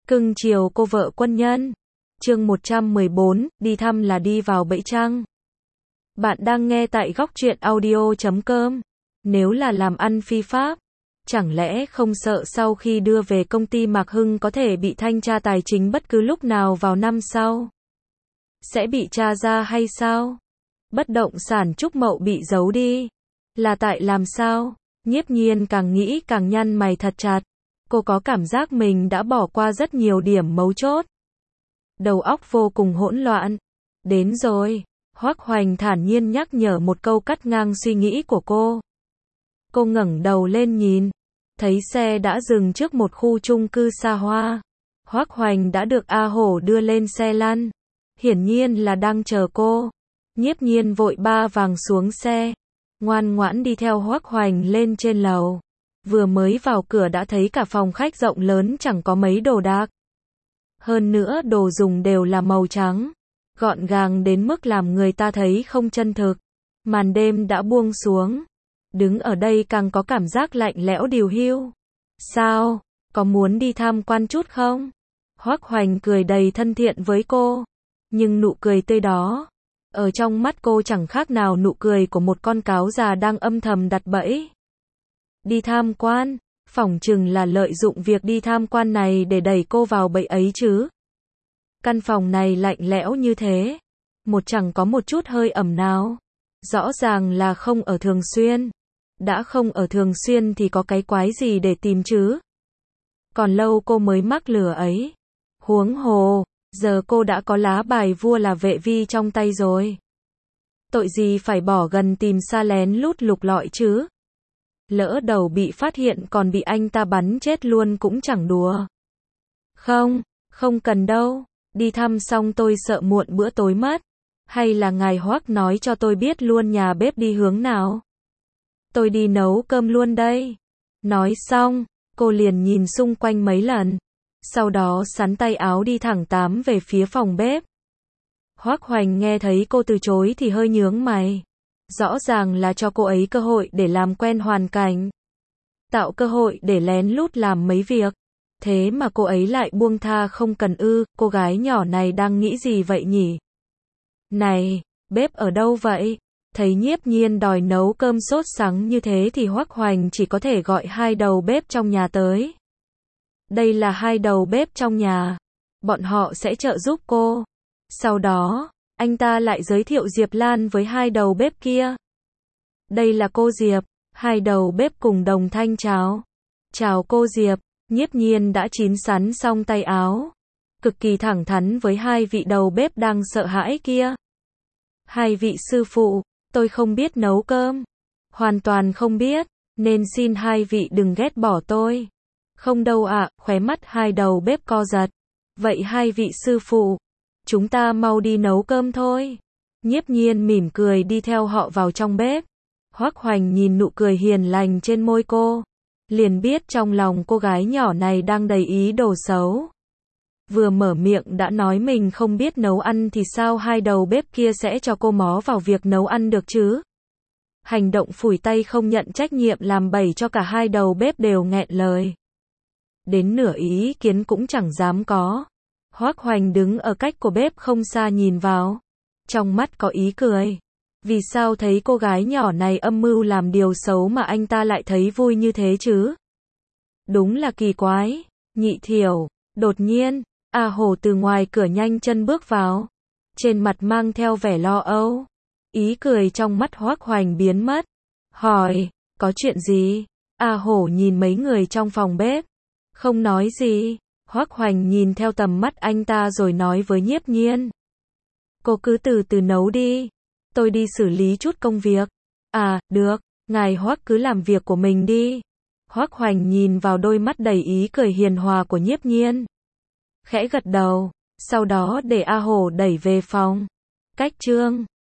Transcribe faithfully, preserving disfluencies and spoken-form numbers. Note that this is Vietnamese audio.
Cưng chiều cô vợ quân nhân. Chương một trăm mười bốn, đi thăm là đi vào bẫy trăng. Bạn đang nghe tại góc truyện audio chấm com. Nếu là làm ăn phi pháp, chẳng lẽ không sợ sau khi đưa về công ty Mạc Hưng có thể bị thanh tra tài chính bất cứ lúc nào vào năm sau? Sẽ bị tra ra hay sao? Bất động sản Trúc Mậu bị giấu đi. Là tại làm sao? Nhiếp Nhiên càng nghĩ càng nhăn mày thật chặt. Cô có cảm giác mình đã bỏ qua rất nhiều điểm mấu chốt. Đầu óc vô cùng hỗn loạn. Đến rồi. Hoắc Hoành thản nhiên nhắc nhở một câu cắt ngang suy nghĩ của cô. Cô ngẩng đầu lên nhìn. Thấy xe đã dừng trước một khu chung cư xa hoa. Hoắc Hoành đã được A Hổ đưa lên xe lăn. Hiển nhiên là đang chờ cô. Nhiếp Nhiên vội ba vàng xuống xe. Ngoan ngoãn đi theo Hoắc Hoành lên trên lầu. Vừa mới vào cửa đã thấy cả phòng khách rộng lớn chẳng có mấy đồ đạc. Hơn nữa đồ dùng đều là màu trắng. Gọn gàng đến mức làm người ta thấy không chân thực. Màn đêm đã buông xuống. Đứng ở đây càng có cảm giác lạnh lẽo điều hiu. Sao? Có muốn đi tham quan chút không? Hoắc Hoành cười đầy thân thiện với cô. Nhưng nụ cười tươi đó, ở trong mắt cô chẳng khác nào nụ cười của một con cáo già đang âm thầm đặt bẫy. Đi tham quan, phỏng chừng là lợi dụng việc đi tham quan này để đẩy cô vào bẫy ấy chứ. Căn phòng này lạnh lẽo như thế, một chẳng có một chút hơi ẩm nào. Rõ ràng là không ở thường xuyên. Đã không ở thường xuyên thì có cái quái gì để tìm chứ. Còn lâu cô mới mắc lừa ấy. Huống hồ, giờ cô đã có lá bài vua là vệ vi trong tay rồi. Tội gì phải bỏ gần tìm xa lén lút lục lọi chứ. Lỡ đầu bị phát hiện còn bị anh ta bắn chết luôn cũng chẳng đùa. Không, không cần đâu. Đi thăm xong tôi sợ muộn bữa tối mất. Hay là ngài Hoắc nói cho tôi biết luôn nhà bếp đi hướng nào. Tôi đi nấu cơm luôn đây. Nói xong, cô liền nhìn xung quanh mấy lần. Sau đó xắn tay áo đi thẳng tám về phía phòng bếp. Hoắc Hoành nghe thấy cô từ chối thì hơi nhướng mày. Rõ ràng là cho cô ấy cơ hội để làm quen hoàn cảnh. Tạo cơ hội để lén lút làm mấy việc. Thế mà cô ấy lại buông tha không cần ư, cô gái nhỏ này đang nghĩ gì vậy nhỉ? Này, bếp ở đâu vậy? Thấy Nhiếp Nhiên đòi nấu cơm sốt sắng như thế thì Hoắc Hoành chỉ có thể gọi hai đầu bếp trong nhà tới. Đây là hai đầu bếp trong nhà. Bọn họ sẽ trợ giúp cô. Sau đó, anh ta lại giới thiệu Diệp Lan với hai đầu bếp kia. Đây là cô Diệp. Hai đầu bếp cùng đồng thanh chào. Chào cô Diệp. Nhiếp Nhiên đã chín sắn xong tay áo. Cực kỳ thẳng thắn với hai vị đầu bếp đang sợ hãi kia. Hai vị sư phụ, tôi không biết nấu cơm. Hoàn toàn không biết, nên xin hai vị đừng ghét bỏ tôi. Không đâu ạ, à, khóe mắt hai đầu bếp co giật. Vậy hai vị sư phụ, chúng ta mau đi nấu cơm thôi. Nhiếp Nhiên mỉm cười đi theo họ vào trong bếp. Hoắc Hoành nhìn nụ cười hiền lành trên môi cô. Liền biết trong lòng cô gái nhỏ này đang đầy ý đồ xấu. Vừa mở miệng đã nói mình không biết nấu ăn thì sao hai đầu bếp kia sẽ cho cô mó vào việc nấu ăn được chứ? Hành động phủi tay không nhận trách nhiệm làm bẩy cho cả hai đầu bếp đều nghẹn lời. Đến nửa ý kiến cũng chẳng dám có. Hoắc Hoành đứng ở cách của bếp không xa nhìn vào. Trong mắt có ý cười. Vì sao thấy cô gái nhỏ này âm mưu làm điều xấu mà anh ta lại thấy vui như thế chứ? Đúng là kỳ quái. Nhị Thiểu. Đột nhiên, A Hổ từ ngoài cửa nhanh chân bước vào. Trên mặt mang theo vẻ lo âu. Ý cười trong mắt Hoắc Hoành biến mất. Hỏi, có chuyện gì? A Hổ nhìn mấy người trong phòng bếp. Không nói gì. Hoắc Hoành nhìn theo tầm mắt anh ta rồi nói với Nhiếp Nhiên. Cô cứ từ từ nấu đi. Tôi đi xử lý chút công việc. À, được, ngài Hoắc cứ làm việc của mình đi. Hoắc Hoành nhìn vào đôi mắt đầy ý cười hiền hòa của Nhiếp Nhiên. Khẽ gật đầu, sau đó để A Hổ đẩy về phòng. Cách chương